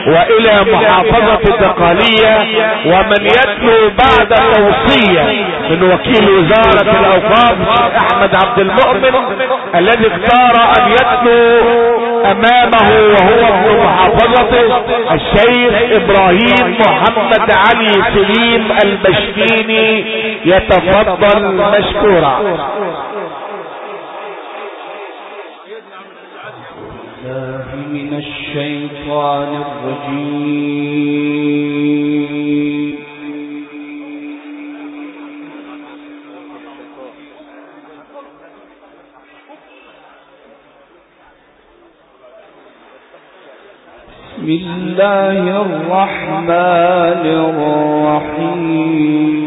وإلى محافظة الدقهلية. ومن يتلو بعد توصية من وكيل وزارة الأوقاف أحمد عبد المؤمن الذي اختار أن يتلو أمامه وهو ابن محافظته الشيخ إبراهيم محمد علي سليم البشكيني، يتفضل مشكورا. من الشيطان الرجيم. بسم الله الرحمن الرحيم.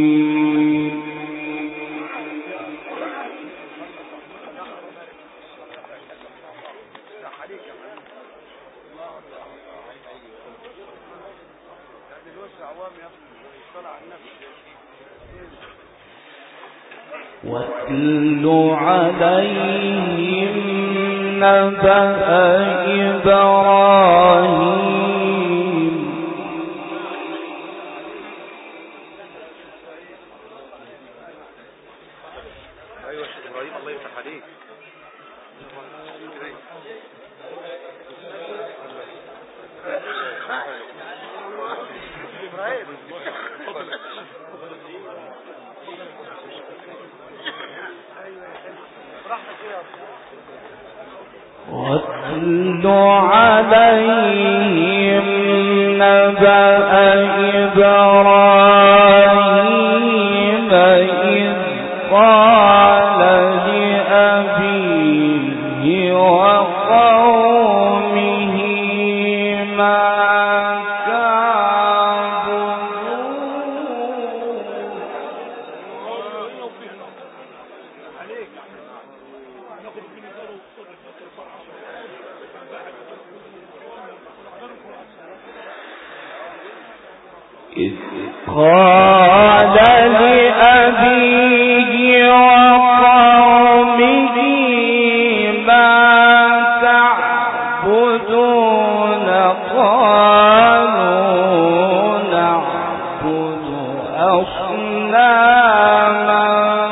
واتل عليهم نبأ إبراهيم واتل عليهم نبأ إبراهيم إذ قال لأبيه وقومه ما قال لأبيه وقومه ما تعبدون قالوا نعبد أصناما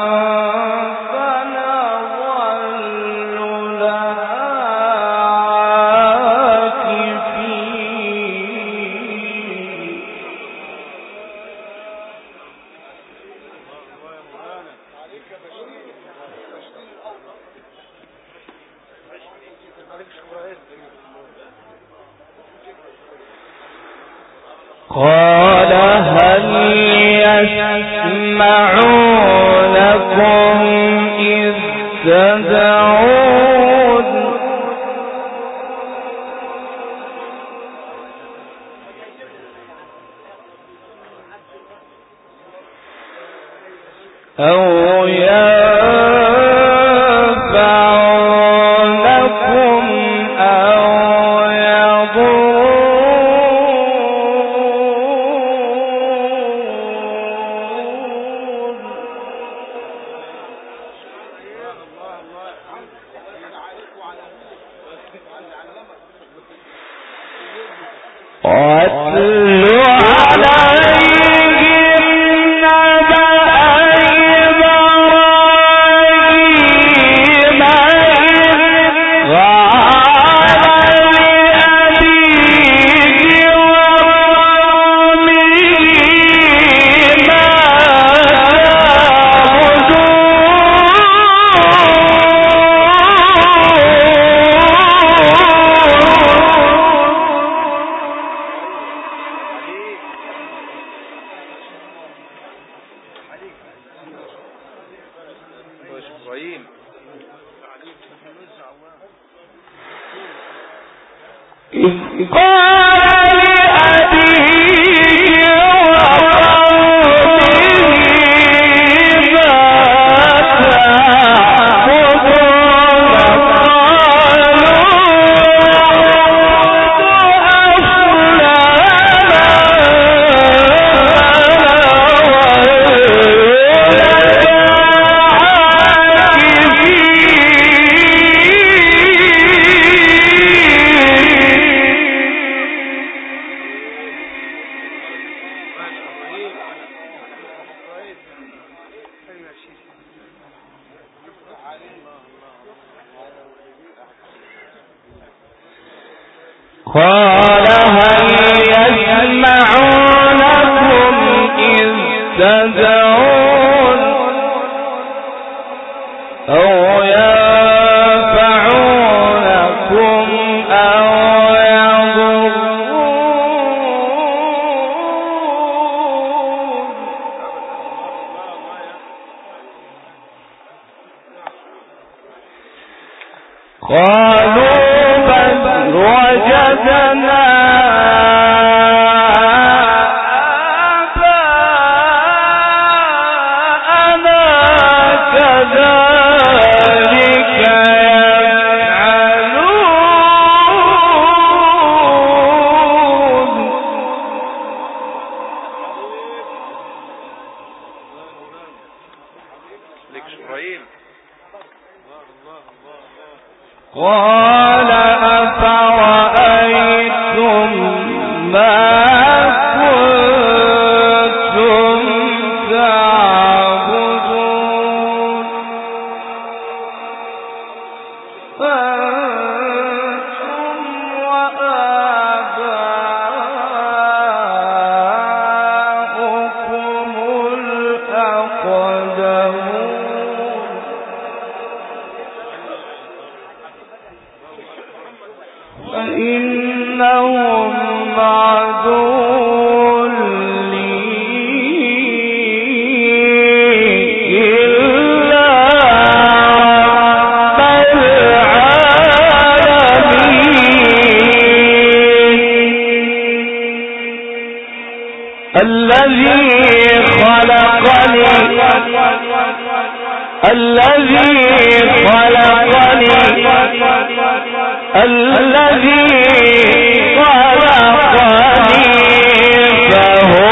فنظل لها قال هل يسمعونكم إذ تدعون أو ينفعونكم أو قال هل يسمعونكم إذ تدعون أو ينفعونكم أو يضرون قالوا بل وجدنا قال أفرأيتم ما كنتم تعبدون أنتم وآباؤكم الأقدمون فإنهم عدو لي إلا رب العالمين الذي خلقني فهو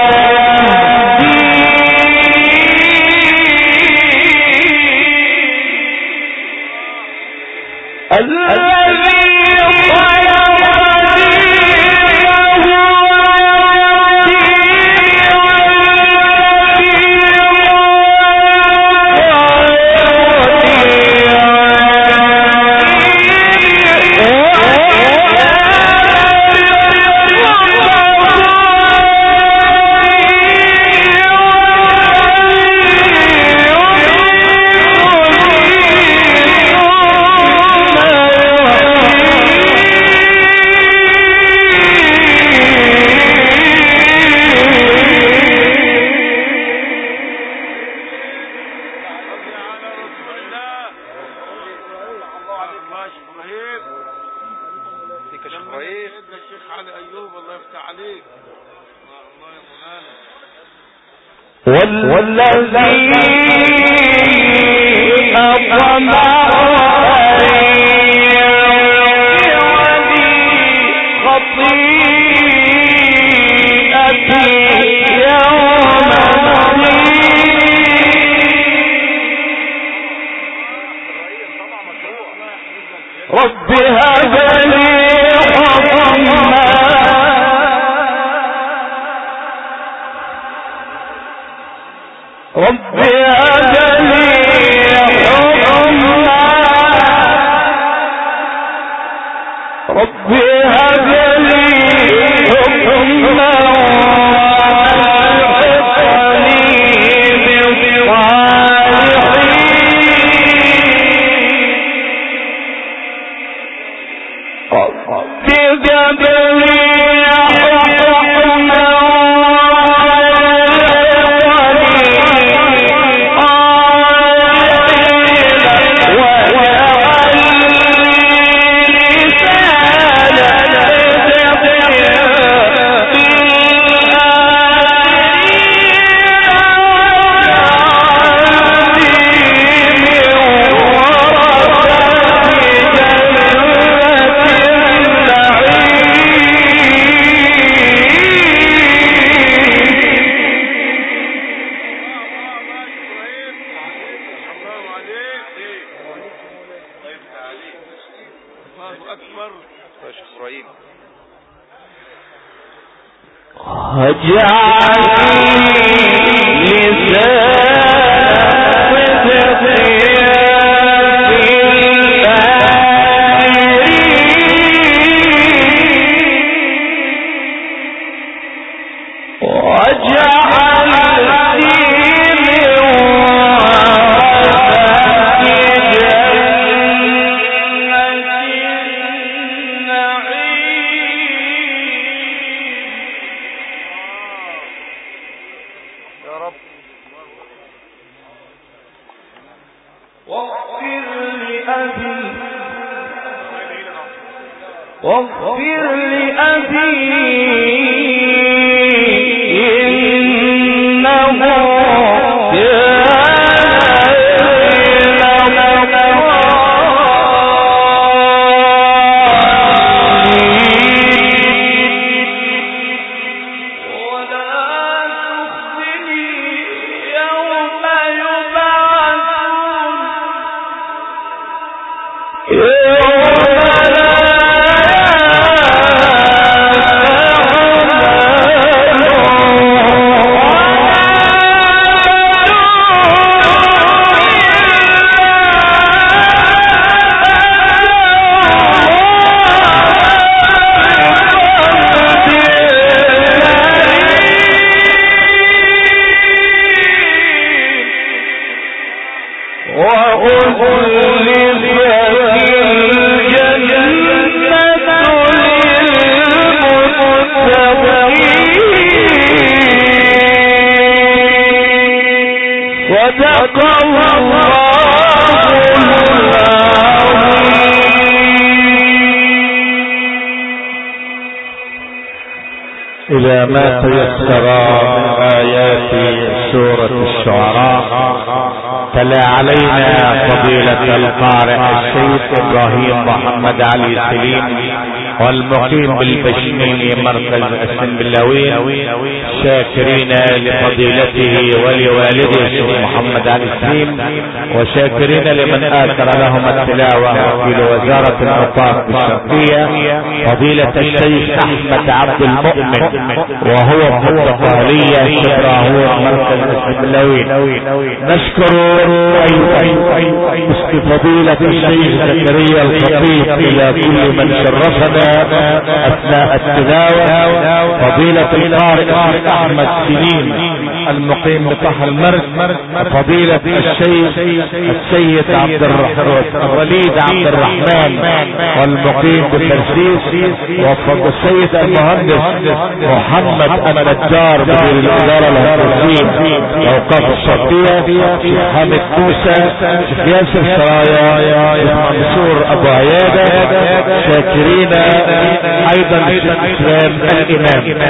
والذي أطمع خطيئتي يوم رب هب لي حكما رب هب لي حكما رب هب لي حكما والحقني بالصالحين رب هب لي حكما واغفر لأبي إنه إلى ما تيسر من آيات سورة الشعراء تلا علينا فضيلة القارئ الشيخ إبراهيم محمد علي سليم والمقيم بالبشميل مركز السنبلاوين شاكرين لفضيلته ولوالده الشيخ محمد علي سليم وشاكرين لمن آثر لهم التلاوة في وزارة الأوقاف بالشرقية فضيلة الشيخ أحمد عبد المؤمن وهو في الدقهلية شبراهون مركز السنبلاوين. نشكر فضيلة الشيخ زكريا الخطيب إلى كل من شرفنا أثناء التلاوة فضيلة القارئ أحمد سليم المقيم بطه المرج فضيلة الشيخ السيد عبد الوليد عبد الرحمن والمقيم بترسيس والسيد المهندس محمد النجار مدير الإدارة الهندسية الأوقاف الشرقية شيخ حامد موسى شيخ ياسر سرايا شيخ منصور أبو عيادة شاكرين أيضا الشيخ إسلام الإمام.